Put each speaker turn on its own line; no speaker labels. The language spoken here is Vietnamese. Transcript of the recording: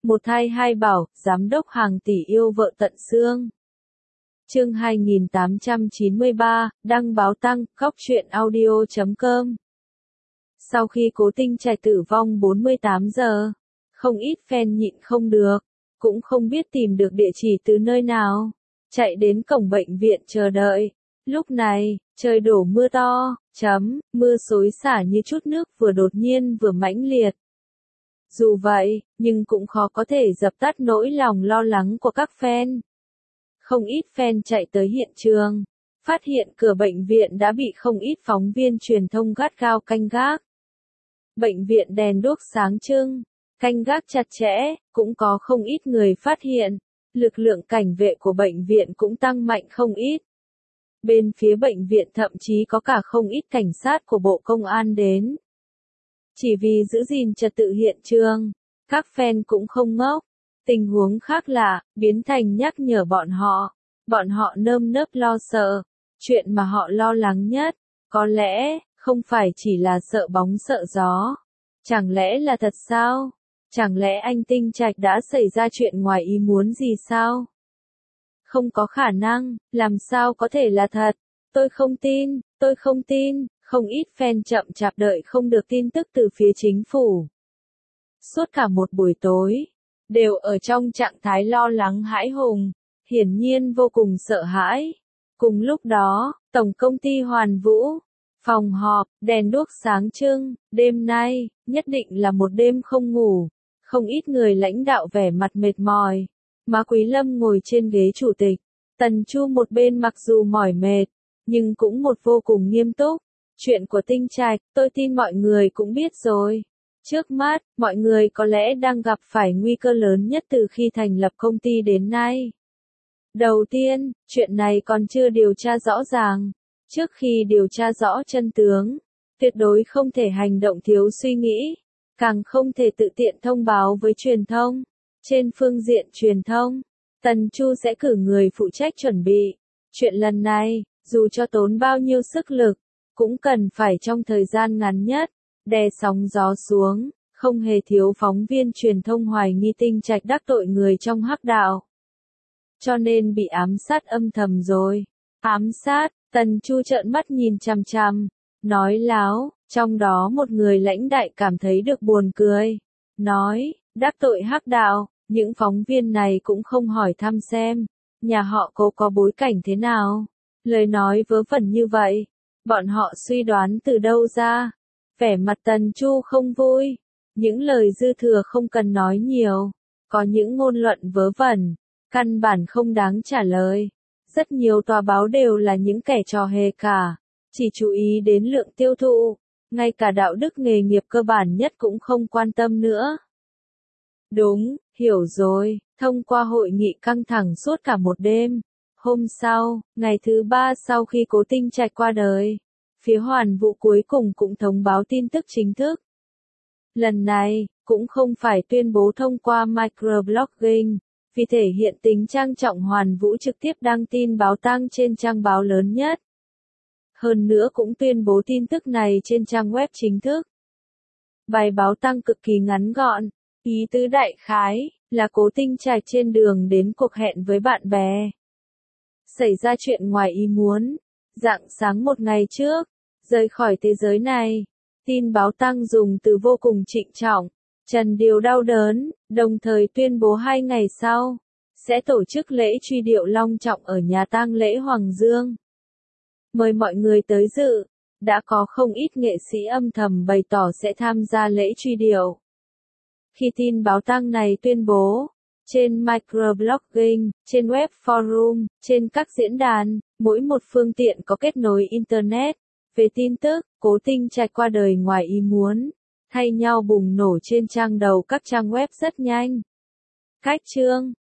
Một thai hai bảo, giám đốc hàng tỷ yêu vợ tận xương. Chương 2893, đăng báo tăng, góc truyện audio.com. Sau khi Cố Tinh Trạch tử vong 48 giờ, không ít fan nhịn không được, cũng không biết tìm được địa chỉ từ nơi nào, chạy đến cổng bệnh viện chờ đợi. Lúc này, trời đổ mưa to, mưa xối xả như chút nước vừa đột nhiên vừa mãnh liệt. Dù vậy, nhưng cũng khó có thể dập tắt nỗi lòng lo lắng của các fan. Không ít fan chạy tới hiện trường, phát hiện cửa bệnh viện đã bị không ít phóng viên truyền thông gắt gao canh gác. Bệnh viện đèn đuốc sáng trưng, canh gác chặt chẽ, cũng có không ít người phát hiện, lực lượng cảnh vệ của bệnh viện cũng tăng mạnh không ít. Bên phía bệnh viện thậm chí có cả không ít cảnh sát của Bộ Công an đến. Chỉ vì giữ gìn trật tự hiện trường, các fan cũng không ngốc. Tình huống khác lạ, biến thành nhắc nhở bọn họ. Bọn họ nơm nớp lo sợ. Chuyện mà họ lo lắng nhất, có lẽ, không phải chỉ là sợ bóng sợ gió. Chẳng lẽ là thật sao? Chẳng lẽ anh Tinh Trạch đã xảy ra chuyện ngoài ý muốn gì sao? Không có khả năng, làm sao có thể là thật? Tôi không tin, tôi không tin. Không ít fan chậm chạp đợi không được tin tức từ phía chính phủ. Suốt cả một buổi tối, đều ở trong trạng thái lo lắng hãi hùng, hiển nhiên vô cùng sợ hãi. Cùng lúc đó, Tổng công ty Hoàn Vũ, phòng họp, đèn đuốc sáng trưng, đêm nay, nhất định là một đêm không ngủ. Không ít người lãnh đạo vẻ mặt mệt mỏi. Mã Quý Lâm ngồi trên ghế chủ tịch, Tần Chu một bên mặc dù mỏi mệt, nhưng cũng một vô cùng nghiêm túc. Chuyện của Tinh Trạch, tôi tin mọi người cũng biết rồi. Trước mắt, mọi người có lẽ đang gặp phải nguy cơ lớn nhất từ khi thành lập công ty đến nay. Đầu tiên, chuyện này còn chưa điều tra rõ ràng. Trước khi điều tra rõ chân tướng, tuyệt đối không thể hành động thiếu suy nghĩ, càng không thể tự tiện thông báo với truyền thông. Trên phương diện truyền thông, Tần Chu sẽ cử người phụ trách chuẩn bị. Chuyện lần này, dù cho tốn bao nhiêu sức lực, cũng cần phải trong thời gian ngắn nhất, đè sóng gió xuống, không hề thiếu phóng viên truyền thông hoài nghi Tinh Trạch đắc tội người trong hắc đạo. Cho nên bị ám sát âm thầm rồi. Ám sát, Tần Chu trợn mắt nhìn chằm chằm, nói láo, trong đó một người lãnh đại cảm thấy được buồn cười. Nói, đắc tội hắc đạo, những phóng viên này cũng không hỏi thăm xem, nhà họ Cố có bối cảnh thế nào. Lời nói vớ vẩn như vậy. Bọn họ suy đoán từ đâu ra? Vẻ mặt Tần Chu không vui. Những lời dư thừa không cần nói nhiều. Có những ngôn luận vớ vẩn, căn bản không đáng trả lời. Rất nhiều tòa báo đều là những kẻ trò hề cả. Chỉ chú ý đến lượng tiêu thụ. Ngay cả đạo đức nghề nghiệp cơ bản nhất cũng không quan tâm nữa. Đúng, hiểu rồi. Thông qua hội nghị căng thẳng suốt cả một đêm. Hôm sau, ngày thứ 3 sau khi Cố Tinh Trạch qua đời, phía Hoàn Vũ cuối cùng cũng thông báo tin tức chính thức. Lần này, cũng không phải tuyên bố thông qua microblogging, vì thể hiện tính trang trọng Hoàn Vũ trực tiếp đăng tin báo tang trên trang báo lớn nhất. Hơn nữa cũng tuyên bố tin tức này trên trang web chính thức. Bài báo tang cực kỳ ngắn gọn, ý tứ đại khái là Cố Tinh Trạch trên đường đến cuộc hẹn với bạn bè. Xảy ra chuyện ngoài ý muốn, rạng sáng một ngày trước, rời khỏi thế giới này. Tin báo tang dùng từ vô cùng trịnh trọng, trần điều đau đớn, đồng thời tuyên bố 2 ngày sau, sẽ tổ chức lễ truy điệu long trọng ở nhà tang lễ Hoàng Dương. Mời mọi người tới dự, đã có không ít nghệ sĩ âm thầm bày tỏ sẽ tham gia lễ truy điệu. Khi tin báo tang này tuyên bố, trên microblogging, trên web forum, trên các diễn đàn, mỗi một phương tiện có kết nối Internet, về tin tức, Cố Tinh Trạch qua đời ngoài ý muốn, thay nhau bùng nổ trên trang đầu các trang web rất nhanh. Cách chương,